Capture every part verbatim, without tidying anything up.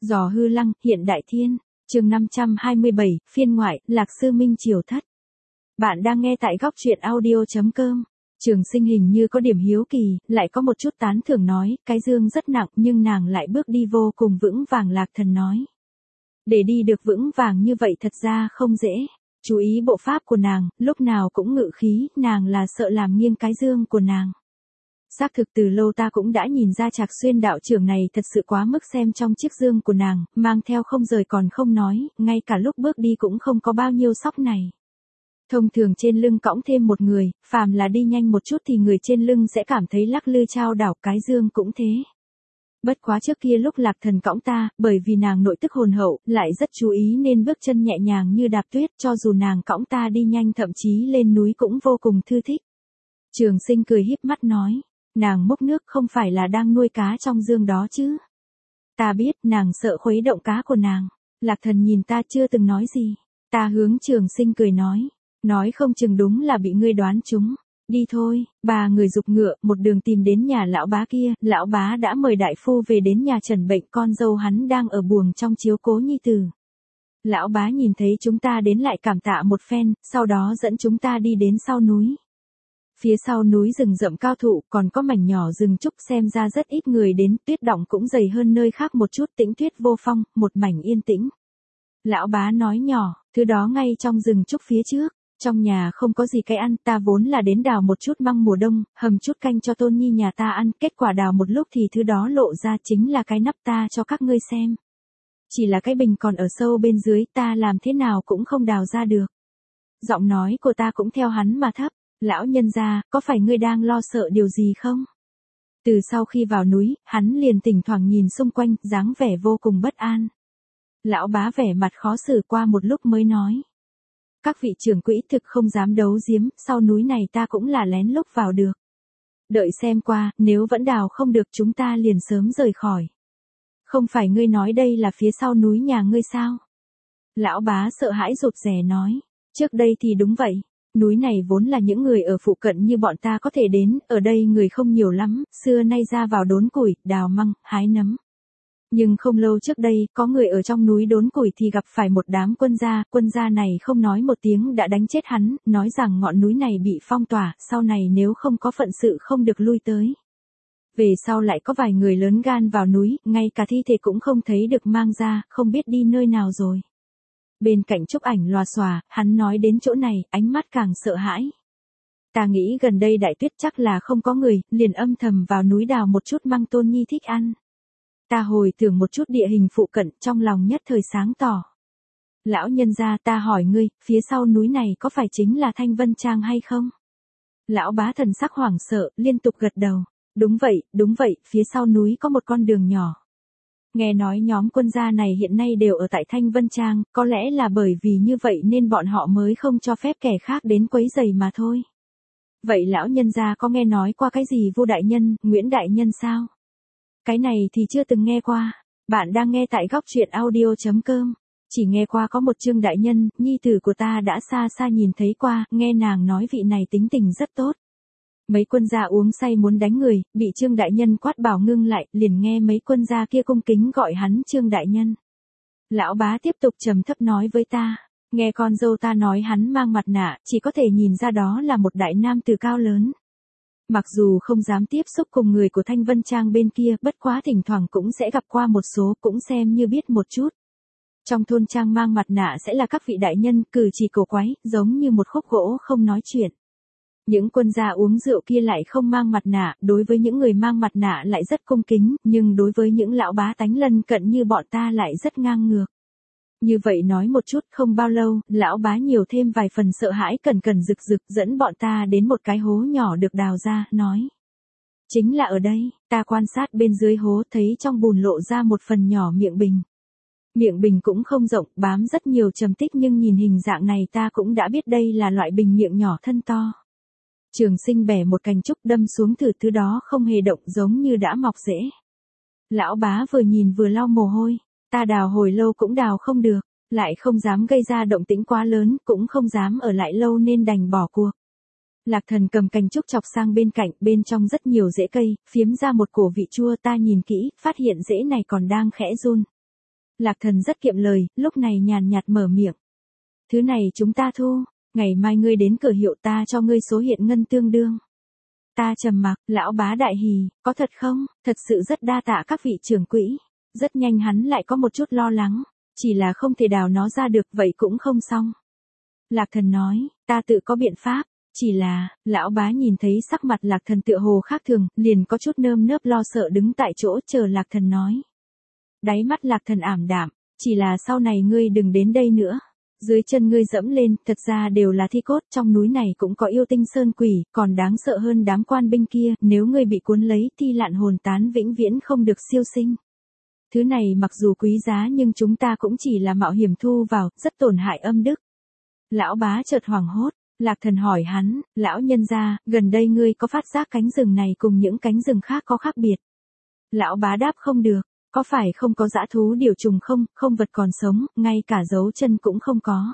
Giò hư lăng, hiện đại thiên, chương năm trăm hai mươi bảy, phiên ngoại, Lạc Sư Minh Triều Thất. Bạn đang nghe tại góc truyện audio.com. Trường Sinh hình như có điểm hiếu kỳ, lại có một chút tán thưởng nói, cái dương rất nặng nhưng nàng lại bước đi vô cùng vững vàng. Lạc Thần nói. Để đi được vững vàng như vậy thật ra không dễ. Chú ý bộ pháp của nàng, lúc nào cũng ngự khí, nàng là sợ làm nghiêng cái dương của nàng. Xác thực từ lâu ta cũng đã nhìn ra Trạc Xuyên đạo trưởng này thật sự quá mức xem trong chiếc dương của nàng, mang theo không rời còn không nói, ngay cả lúc bước đi cũng không có bao nhiêu sóc này. Thông thường trên lưng cõng thêm một người, phàm là đi nhanh một chút thì người trên lưng sẽ cảm thấy lắc lư chao đảo, cái dương cũng thế. Bất quá trước kia lúc Lạc Thần cõng ta, bởi vì nàng nội tức hồn hậu, lại rất chú ý nên bước chân nhẹ nhàng như đạp tuyết, cho dù nàng cõng ta đi nhanh thậm chí lên núi cũng vô cùng thư thích. Trường Sinh cười híp mắt nói. Nàng múc nước không phải là đang nuôi cá trong dương đó chứ. Ta biết nàng sợ khuấy động cá của nàng. Lạc Thần nhìn ta chưa từng nói gì. Ta hướng Trường Sinh cười nói. Nói không chừng đúng là bị ngươi đoán trúng. Đi thôi, ba người giục ngựa, một đường tìm đến nhà lão bá kia. Lão bá đã mời đại phu về đến nhà trần bệnh, con dâu hắn đang ở buồng trong chiếu cố nhi tử. Lão bá nhìn thấy chúng ta đến lại cảm tạ một phen, sau đó dẫn chúng ta đi đến sau núi. Phía sau núi rừng rậm cao thụ còn có mảnh nhỏ rừng trúc, xem ra rất ít người đến, tuyết đọng cũng dày hơn nơi khác một chút, tĩnh tuyết vô phong, một mảnh yên tĩnh. Lão bá nói nhỏ, thứ đó ngay trong rừng trúc phía trước, trong nhà không có gì cái ăn, ta vốn là đến đào một chút măng mùa đông, hầm chút canh cho Tôn Nhi nhà ta ăn, kết quả đào một lúc thì thứ đó lộ ra chính là cái nắp ta cho các ngươi xem. Chỉ là cái bình còn ở sâu bên dưới, ta làm thế nào cũng không đào ra được. Giọng nói của ta cũng theo hắn mà thấp. Lão nhân gia, có phải ngươi đang lo sợ điều gì không? Từ sau khi vào núi, hắn liền thỉnh thoảng nhìn xung quanh, dáng vẻ vô cùng bất an. Lão bá vẻ mặt khó xử qua một lúc mới nói. Các vị trưởng quỹ thực không dám đấu giếm, sau núi này ta cũng là lén lút vào được. Đợi xem qua, nếu vẫn đào không được chúng ta liền sớm rời khỏi. Không phải ngươi nói đây là phía sau núi nhà ngươi sao? Lão bá sợ hãi rụt rè nói. Trước đây thì đúng vậy. Núi này vốn là những người ở phụ cận như bọn ta có thể đến, ở đây người không nhiều lắm, xưa nay ra vào đốn củi, đào măng, hái nấm. Nhưng không lâu trước đây, có người ở trong núi đốn củi thì gặp phải một đám quân gia, quân gia này không nói một tiếng đã đánh chết hắn, nói rằng ngọn núi này bị phong tỏa, sau này nếu không có phận sự không được lui tới. Về sau lại có vài người lớn gan vào núi, ngay cả thi thể cũng không thấy được mang ra, không biết đi nơi nào rồi. Bên cạnh chúc ảnh loà xòa, hắn nói đến chỗ này, ánh mắt càng sợ hãi. Ta nghĩ gần đây đại tuyết chắc là không có người, liền âm thầm vào núi đào một chút măng Tôn Nhi thích ăn. Ta hồi tưởng một chút địa hình phụ cận, trong lòng nhất thời sáng tỏ. Lão nhân gia, ta hỏi ngươi, phía sau núi này có phải chính là Thanh Vân Trang hay không? Lão bá thần sắc hoảng sợ, liên tục gật đầu. Đúng vậy, đúng vậy, phía sau núi có một con đường nhỏ. Nghe nói nhóm quân gia này hiện nay đều ở tại Thanh Vân Trang, có lẽ là bởi vì như vậy nên bọn họ mới không cho phép kẻ khác đến quấy rầy mà thôi. Vậy lão nhân gia có nghe nói qua cái gì Vu đại nhân, Nguyễn đại nhân sao? Cái này thì chưa từng nghe qua. Bạn đang nghe tại góc truyện audio.com. Chỉ nghe qua có một Trương đại nhân, nhi tử của ta đã xa xa nhìn thấy qua, nghe nàng nói vị này tính tình rất tốt. Mấy quân gia uống say muốn đánh người, bị Trương đại nhân quát bảo ngưng lại, liền nghe mấy quân gia kia cung kính gọi hắn Trương đại nhân. Lão bá tiếp tục trầm thấp nói với ta, nghe con dâu ta nói hắn mang mặt nạ, chỉ có thể nhìn ra đó là một đại nam tử cao lớn. Mặc dù không dám tiếp xúc cùng người của Thanh Vân Trang bên kia, bất quá thỉnh thoảng cũng sẽ gặp qua một số, cũng xem như biết một chút. Trong thôn trang mang mặt nạ sẽ là các vị đại nhân, cử chỉ cổ quái, giống như một khúc gỗ không nói chuyện. Những quân gia uống rượu kia lại không mang mặt nạ, đối với những người mang mặt nạ lại rất cung kính, nhưng đối với những lão bá tánh lân cận như bọn ta lại rất ngang ngược. Như vậy nói một chút không bao lâu, lão bá nhiều thêm vài phần sợ hãi cẩn cẩn rực rực dẫn bọn ta đến một cái hố nhỏ được đào ra, nói. Chính là ở đây, ta quan sát bên dưới hố thấy trong bùn lộ ra một phần nhỏ miệng bình. Miệng bình cũng không rộng, bám rất nhiều trầm tích nhưng nhìn hình dạng này ta cũng đã biết đây là loại bình miệng nhỏ thân to. Trường Sinh bẻ một cành trúc đâm xuống thử, thứ đó không hề động giống như đã mọc rễ. Lão bá vừa nhìn vừa lau mồ hôi, ta đào hồi lâu cũng đào không được, lại không dám gây ra động tĩnh quá lớn, cũng không dám ở lại lâu nên đành bỏ cuộc. Lạc Thần cầm cành trúc chọc sang bên cạnh, bên trong rất nhiều rễ cây, phiếm ra một cổ vị chua, ta nhìn kỹ, phát hiện rễ này còn đang khẽ run. Lạc Thần rất kiệm lời, lúc này nhàn nhạt mở miệng. Thứ này chúng ta thu, ngày mai ngươi đến cửa hiệu ta cho ngươi số hiện ngân tương đương. Ta trầm mặc, lão bá đại hỉ, có thật không? Thật sự rất đa tạ các vị trưởng quỹ. Rất nhanh hắn lại có một chút lo lắng, chỉ là không thể đào nó ra được, vậy cũng không xong. Lạc Thần nói, ta tự có biện pháp, chỉ là, lão bá nhìn thấy sắc mặt Lạc Thần tựa hồ khác thường, liền có chút nơm nớp lo sợ đứng tại chỗ chờ Lạc Thần nói. Đáy mắt Lạc Thần ảm đạm, chỉ là sau này ngươi đừng đến đây nữa. Dưới chân ngươi dẫm lên, thật ra đều là thi cốt, trong núi này cũng có yêu tinh sơn quỷ, còn đáng sợ hơn đám quan binh kia, nếu ngươi bị cuốn lấy thi lạn hồn tán vĩnh viễn không được siêu sinh. Thứ này mặc dù quý giá nhưng chúng ta cũng chỉ là mạo hiểm thu vào, rất tổn hại âm đức. Lão bá chợt hoảng hốt, Lạc Thần hỏi hắn, lão nhân gia, gần đây ngươi có phát giác cánh rừng này cùng những cánh rừng khác có khác biệt? Lão bá đáp không được, có phải không có dã thú điều trùng không, không vật còn sống, ngay cả dấu chân cũng không có.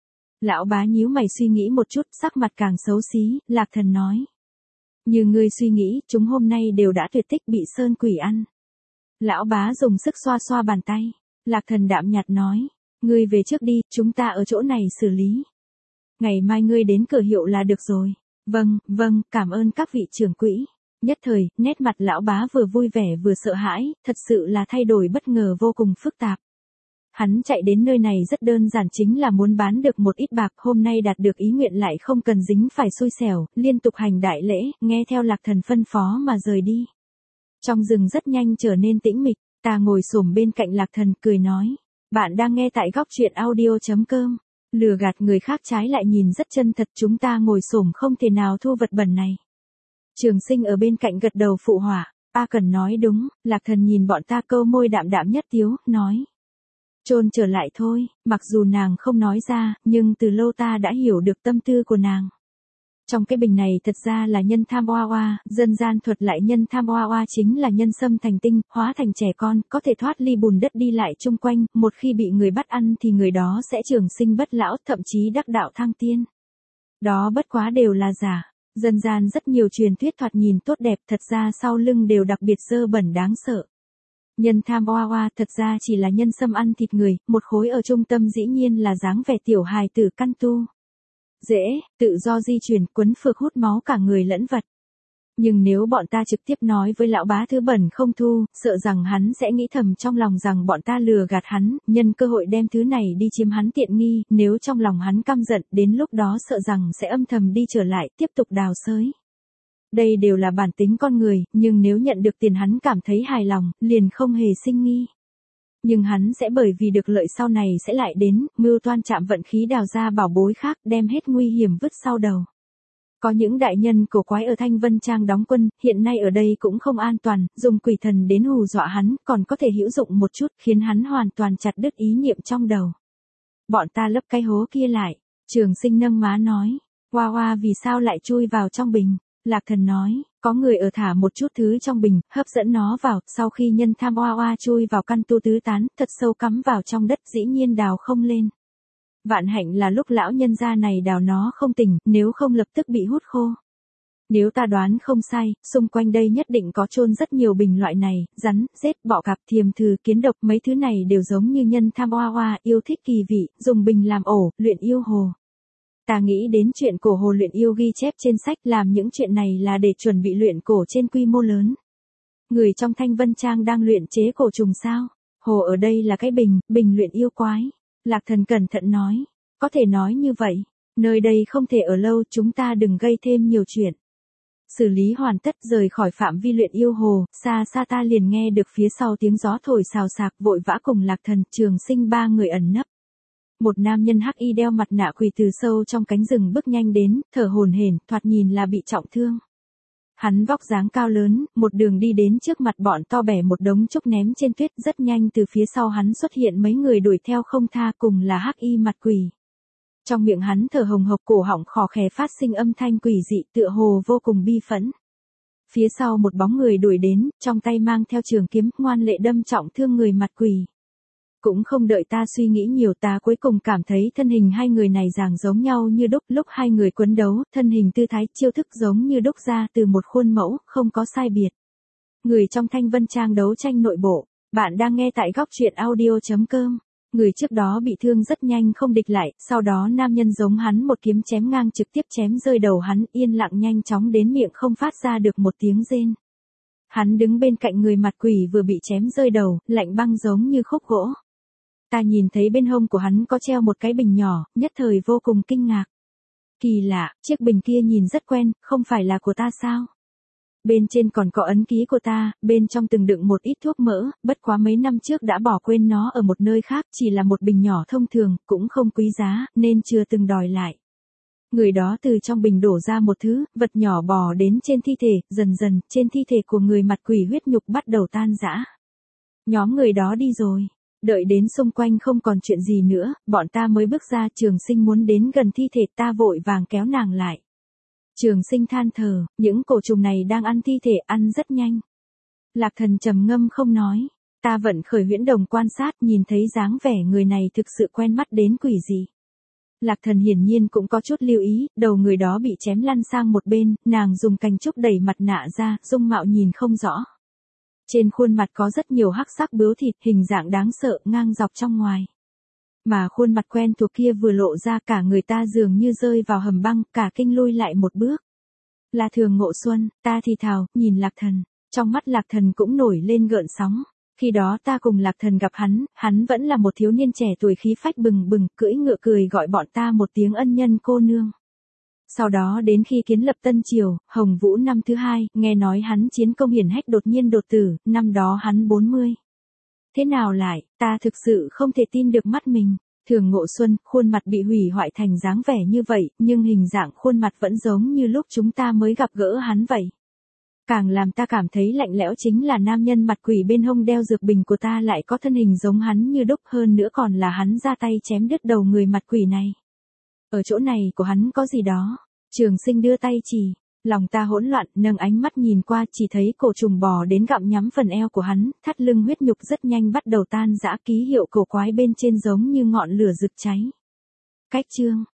Lão bá nhíu mày suy nghĩ một chút, sắc mặt càng xấu xí, Lạc Thần nói. Như ngươi suy nghĩ, chúng hôm nay đều đã tuyệt tích bị sơn quỷ ăn. Lão bá dùng sức xoa xoa bàn tay, Lạc Thần đạm nhạt nói, ngươi về trước đi, chúng ta ở chỗ này xử lý. Ngày mai ngươi đến cửa hiệu là được rồi. Vâng, vâng, cảm ơn các vị trưởng quỹ. Nhất thời, nét mặt lão bá vừa vui vẻ vừa sợ hãi, thật sự là thay đổi bất ngờ vô cùng phức tạp. Hắn chạy đến nơi này rất đơn giản, chính là muốn bán được một ít bạc, hôm nay đạt được ý nguyện lại không cần dính phải xui xẻo, liên tục hành đại lễ, nghe theo Lạc Thần phân phó mà rời đi. Trong rừng rất nhanh trở nên tĩnh mịch, ta ngồi xổm bên cạnh Lạc Thần cười nói, bạn đang nghe tại góc truyện audio chấm com. Lừa gạt người khác trái lại nhìn rất chân thật, chúng ta ngồi xổm không thể nào thu vật bẩn này. Trường Sinh ở bên cạnh gật đầu phụ họa, A Cần nói đúng, Lạc Thần nhìn bọn ta câu môi đạm đạm nhất tiếu, nói. Chôn trở lại thôi, mặc dù nàng không nói ra, nhưng từ lâu ta đã hiểu được tâm tư của nàng. Trong cái bình này thật ra là nhân tham oa oa, dân gian thuật lại nhân tham oa oa chính là nhân xâm thành tinh, hóa thành trẻ con, có thể thoát ly bùn đất đi lại chung quanh, một khi bị người bắt ăn thì người đó sẽ trường sinh bất lão, thậm chí đắc đạo thăng tiên. Đó bất quá đều là giả. Dân gian rất nhiều truyền thuyết thoạt nhìn tốt đẹp, thật ra sau lưng đều đặc biệt dơ bẩn đáng sợ. Nhân tham oa oa thật ra chỉ là nhân xâm ăn thịt người, một khối ở trung tâm dĩ nhiên là dáng vẻ tiểu hài tử căn tu. Dễ, tự do di chuyển, quấn phược hút máu cả người lẫn vật. Nhưng nếu bọn ta trực tiếp nói với lão bá thứ bẩn không thu, sợ rằng hắn sẽ nghĩ thầm trong lòng rằng bọn ta lừa gạt hắn, nhân cơ hội đem thứ này đi chiếm hắn tiện nghi, nếu trong lòng hắn căm giận, đến lúc đó sợ rằng sẽ âm thầm đi trở lại, tiếp tục đào xới. Đây đều là bản tính con người, nhưng nếu nhận được tiền hắn cảm thấy hài lòng, liền không hề sinh nghi. Nhưng hắn sẽ bởi vì được lợi sau này sẽ lại đến, mưu toan chạm vận khí đào ra bảo bối khác, đem hết nguy hiểm vứt sau đầu. Có những đại nhân cổ quái ở Thanh Vân Trang đóng quân, hiện nay ở đây cũng không an toàn, dùng quỷ thần đến hù dọa hắn, còn có thể hữu dụng một chút, khiến hắn hoàn toàn chặt đứt ý niệm trong đầu. Bọn ta lấp cái hố kia lại, Trường Sinh nâng má nói, Hoa Hoa vì sao lại chui vào trong bình? Lạc Thần nói, có người ở thả một chút thứ trong bình, hấp dẫn nó vào, sau khi nhân tham Hoa Hoa chui vào căn tu tứ tán, thật sâu cắm vào trong đất, dĩ nhiên đào không lên. Vạn hạnh là lúc lão nhân gia này đào nó không tỉnh, nếu không lập tức bị hút khô. Nếu ta đoán không sai, xung quanh đây nhất định có chôn rất nhiều bình loại này, rắn, rết, bọ cạp, thiềm thừ, kiến độc, mấy thứ này đều giống như nhân tham Hoa Hoa, yêu thích kỳ vị, dùng bình làm ổ, luyện yêu hồ. Ta nghĩ đến chuyện cổ hồ luyện yêu ghi chép trên sách, làm những chuyện này là để chuẩn bị luyện cổ trên quy mô lớn. Người trong Thanh Vân Trang đang luyện chế cổ trùng sao? Hồ ở đây là cái bình, bình luyện yêu quái. Lạc Thần cẩn thận nói, có thể nói như vậy, nơi đây không thể ở lâu, chúng ta đừng gây thêm nhiều chuyện. Xử lý hoàn tất rời khỏi phạm vi luyện yêu hồ, xa xa ta liền nghe được phía sau tiếng gió thổi xào xạc, vội vã cùng Lạc Thần, Trường Sinh ba người ẩn nấp. Một nam nhân hắc y đeo mặt nạ quỳ từ sâu trong cánh rừng bước nhanh đến, thở hổn hển, thoạt nhìn là bị trọng thương. Hắn vóc dáng cao lớn, một đường đi đến trước mặt bọn to bẻ một đống trúc ném trên tuyết, rất nhanh từ phía sau hắn xuất hiện mấy người đuổi theo không tha, cùng là hắc y mặt quỷ. Trong miệng hắn thở hồng hộc, cổ họng khò khè phát sinh âm thanh quỷ dị, tựa hồ vô cùng bi phẫn. Phía sau một bóng người đuổi đến, trong tay mang theo trường kiếm, ngoan lệ đâm trọng thương người mặt quỷ. Cũng không đợi ta suy nghĩ nhiều, ta cuối cùng cảm thấy thân hình hai người này dàng giống nhau như đúc, lúc hai người quấn đấu, thân hình tư thái, chiêu thức giống như đúc ra từ một khuôn mẫu, không có sai biệt. Người trong Thanh Vân Trang đấu tranh nội bộ, Bạn đang nghe tại góc truyện audio.com. Người trước đó bị thương rất nhanh không địch lại, sau đó nam nhân giống hắn một kiếm chém ngang trực tiếp chém rơi đầu hắn, yên lặng nhanh chóng đến miệng không phát ra được một tiếng rên. Hắn đứng bên cạnh người mặt quỷ vừa bị chém rơi đầu, lạnh băng giống như khúc gỗ. Ta nhìn thấy bên hông của hắn có treo một cái bình nhỏ, nhất thời vô cùng kinh ngạc. Kỳ lạ, chiếc bình kia nhìn rất quen, không phải là của ta sao? Bên trên còn có ấn ký của ta, bên trong từng đựng một ít thuốc mỡ, bất quá mấy năm trước đã bỏ quên nó ở một nơi khác, chỉ là một bình nhỏ thông thường, cũng không quý giá, nên chưa từng đòi lại. Người đó từ trong bình đổ ra một thứ, vật nhỏ bò đến trên thi thể, dần dần, trên thi thể của người mặt quỷ huyết nhục bắt đầu tan rã. Nhóm người đó đi rồi. Đợi đến xung quanh không còn chuyện gì nữa, bọn ta mới bước ra. Trường Sinh muốn đến gần thi thể, ta vội vàng kéo nàng lại. Trường Sinh than thở, những cổ trùng này đang ăn thi thể, ăn rất nhanh. Lạc Thần trầm ngâm không nói. Ta vận khởi huyễn đồng quan sát, nhìn thấy dáng vẻ người này thực sự quen mắt đến quỷ dị. Lạc Thần hiển nhiên cũng có chút lưu ý, đầu người đó bị chém lăn sang một bên, nàng dùng cành trúc đẩy mặt nạ ra, dung mạo nhìn không rõ. Trên khuôn mặt có rất nhiều hắc sắc bướu thịt, hình dạng đáng sợ, ngang dọc trong ngoài. Mà khuôn mặt quen thuộc kia vừa lộ ra, cả người ta dường như rơi vào hầm băng, cả kinh lui lại một bước. Là Thường Ngộ Xuân, ta thì thào, nhìn Lạc Thần. Trong mắt Lạc Thần cũng nổi lên gợn sóng. Khi đó ta cùng Lạc Thần gặp hắn, hắn vẫn là một thiếu niên trẻ tuổi khí phách bừng bừng, cưỡi ngựa cười gọi bọn ta một tiếng ân nhân cô nương. Sau đó đến khi kiến lập Tân Triều, Hồng Vũ năm thứ hai, nghe nói hắn chiến công hiển hách đột nhiên đột tử, năm đó hắn bốn mươi. Thế nào lại, ta thực sự không thể tin được mắt mình. Thường Ngộ Xuân, khuôn mặt bị hủy hoại thành dáng vẻ như vậy, nhưng hình dạng khuôn mặt vẫn giống như lúc chúng ta mới gặp gỡ hắn vậy. Càng làm ta cảm thấy lạnh lẽo chính là nam nhân mặt quỷ bên hông đeo dược bình của ta lại có thân hình giống hắn như đúc, hơn nữa còn là hắn ra tay chém đứt đầu người mặt quỷ này. Ở chỗ này của hắn có gì đó. Trường Sinh đưa tay chỉ, lòng ta hỗn loạn, nâng ánh mắt nhìn qua, chỉ thấy cổ trùng bò đến gặm nhắm phần eo của hắn, thắt lưng huyết nhục rất nhanh bắt đầu tan rã, ký hiệu cổ quái bên trên giống như ngọn lửa rực cháy. Cách chương,